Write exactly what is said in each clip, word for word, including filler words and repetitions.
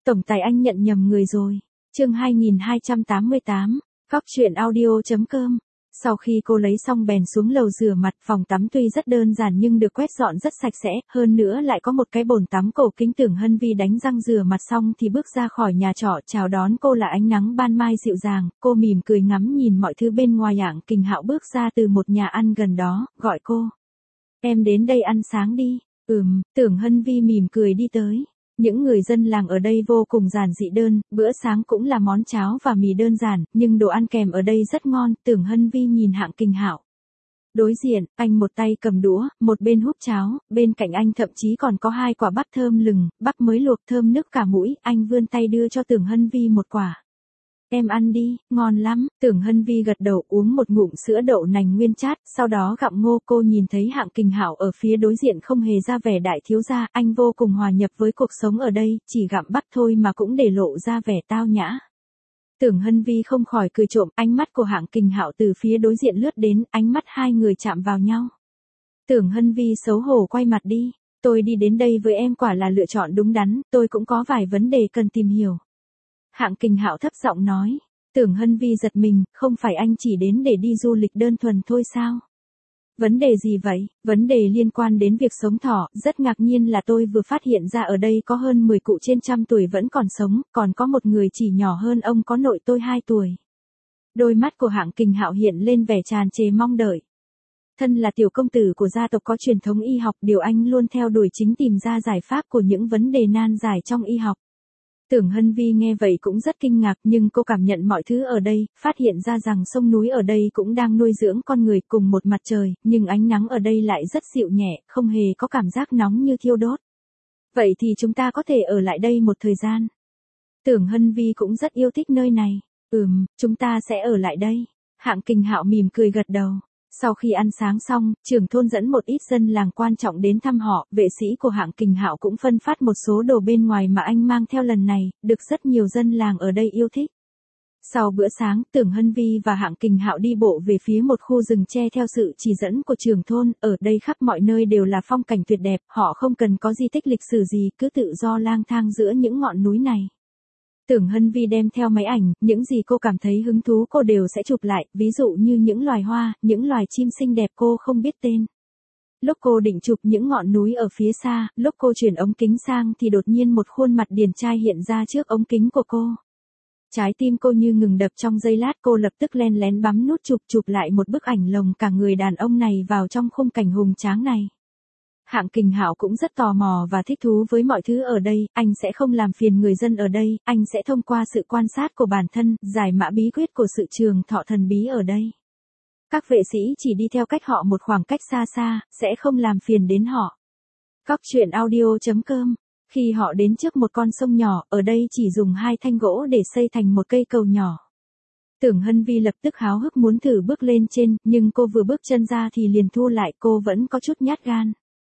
Tổng tài anh nhận nhầm người rồi. Chương hai nghìn hai trăm tám mươi tám, Cóc truyện audio chấm com. Sau khi cô lấy xong bèn xuống lầu rửa mặt, phòng tắm tuy rất đơn giản nhưng được quét dọn rất sạch sẽ, hơn nữa lại có một cái bồn tắm cổ kính. Tưởng Hân Vi đánh răng rửa mặt xong thì bước ra khỏi nhà trọ, chào đón cô là ánh nắng ban mai dịu dàng, cô mỉm cười ngắm nhìn mọi thứ bên ngoài. Hạng Kình Hạo bước ra từ một nhà ăn gần đó, gọi cô. Em đến đây ăn sáng đi. Ừm, Tưởng Hân Vi mỉm cười đi tới. Những người dân làng ở đây vô cùng giản dị đơn, bữa sáng cũng là món cháo và mì đơn giản, nhưng đồ ăn kèm ở đây rất ngon. Tưởng Hân Vi nhìn Hạng Kình Hạo. Đối diện, anh một tay cầm đũa, một bên húp cháo, bên cạnh anh thậm chí còn có hai quả bắp thơm lừng, bắp mới luộc thơm nức cả mũi. Anh vươn tay đưa cho Tưởng Hân Vi một quả. Em ăn đi, ngon lắm. Tưởng Hân Vi gật đầu, uống một ngụm sữa đậu nành nguyên chát, sau đó gặm ngô. Cô nhìn thấy Hạng Kình Hạo ở phía đối diện không hề ra vẻ đại thiếu gia, anh vô cùng hòa nhập với cuộc sống ở đây, chỉ gặm bắp thôi mà cũng để lộ ra vẻ tao nhã. Tưởng Hân Vi không khỏi cười trộm, ánh mắt của Hạng Kình Hạo từ phía đối diện lướt đến, ánh mắt hai người chạm vào nhau. Tưởng Hân Vi xấu hổ quay mặt đi. Tôi đi đến đây với em quả là lựa chọn đúng đắn, tôi cũng có vài vấn đề cần tìm hiểu. Hạng Kình Hạo thấp giọng nói. Tưởng Hân Vi giật mình, không phải anh chỉ đến để đi du lịch đơn thuần thôi sao? Vấn đề gì vậy? Vấn đề liên quan đến việc sống thọ, rất ngạc nhiên là tôi vừa phát hiện ra ở đây có hơn mười cụ trên trăm tuổi vẫn còn sống, còn có một người chỉ nhỏ hơn ông có nội tôi hai tuổi. Đôi mắt của Hạng Kình Hạo hiện lên vẻ tràn trề mong đợi. Thân là tiểu công tử của gia tộc có truyền thống y học, điều anh luôn theo đuổi chính tìm ra giải pháp của những vấn đề nan giải trong y học. Tưởng Hân Vi nghe vậy cũng rất kinh ngạc, nhưng cô cảm nhận mọi thứ ở đây, phát hiện ra rằng sông núi ở đây cũng đang nuôi dưỡng con người cùng một mặt trời, nhưng ánh nắng ở đây lại rất dịu nhẹ, không hề có cảm giác nóng như thiêu đốt. Vậy thì chúng ta có thể ở lại đây một thời gian. Tưởng Hân Vi cũng rất yêu thích nơi này. Ừm, chúng ta sẽ ở lại đây. Hạng Kình Hạo mỉm cười gật đầu. Sau khi ăn sáng xong, trưởng thôn dẫn một ít dân làng quan trọng đến thăm họ, vệ sĩ của Hạng Kình Hạo cũng phân phát một số đồ bên ngoài mà anh mang theo lần này, được rất nhiều dân làng ở đây yêu thích. Sau bữa sáng, Tưởng Hân Vi và Hạng Kình Hạo đi bộ về phía một khu rừng tre theo sự chỉ dẫn của trưởng thôn, ở đây khắp mọi nơi đều là phong cảnh tuyệt đẹp, họ không cần có di tích lịch sử gì, cứ tự do lang thang giữa những ngọn núi này. Tưởng Hân Vi đem theo máy ảnh, những gì cô cảm thấy hứng thú cô đều sẽ chụp lại, ví dụ như những loài hoa, những loài chim xinh đẹp cô không biết tên. Lúc cô định chụp những ngọn núi ở phía xa, lúc cô chuyển ống kính sang thì đột nhiên một khuôn mặt điển trai hiện ra trước ống kính của cô. Trái tim cô như ngừng đập trong giây lát, cô lập tức len lén bấm nút chụp chụp lại một bức ảnh lồng cả người đàn ông này vào trong khung cảnh hùng tráng này. Hạng Kình Hạo cũng rất tò mò và thích thú với mọi thứ ở đây, anh sẽ không làm phiền người dân ở đây, anh sẽ thông qua sự quan sát của bản thân, giải mã bí quyết của sự trường thọ thần bí ở đây. Các vệ sĩ chỉ đi theo cách họ một khoảng cách xa xa, sẽ không làm phiền đến họ. Cóc truyện audio chấm com. Khi họ đến trước một con sông nhỏ, ở đây chỉ dùng hai thanh gỗ để xây thành một cây cầu nhỏ. Tưởng Hân Vi lập tức háo hức muốn thử bước lên trên, nhưng cô vừa bước chân ra thì liền thu lại, cô vẫn có chút nhát gan.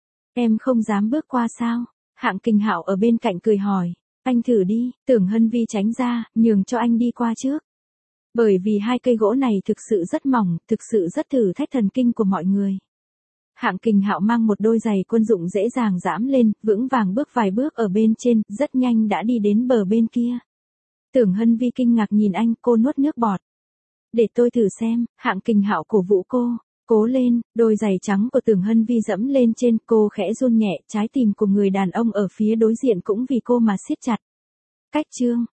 Em không dám bước qua sao? Hạng Kình Hạo ở bên cạnh cười hỏi. Anh thử đi. Tưởng Hân Vi tránh ra, nhường cho anh đi qua trước. Bởi vì hai cây gỗ này thực sự rất mỏng, thực sự rất thử thách thần kinh của mọi người. Hạng Kình Hạo mang một đôi giày quân dụng dễ dàng dẫm lên, vững vàng bước vài bước ở bên trên, rất nhanh đã đi đến bờ bên kia. Tưởng Hân Vi kinh ngạc nhìn anh, cô nuốt nước bọt. Để tôi thử xem. Hạng Kình Hạo cổ vũ cô. Cố lên. Đôi giày trắng của Tưởng Hân Vi dẫm lên trên, cô khẽ run nhẹ, trái tim của người đàn ông ở phía đối diện cũng vì cô mà siết chặt. Cách chương.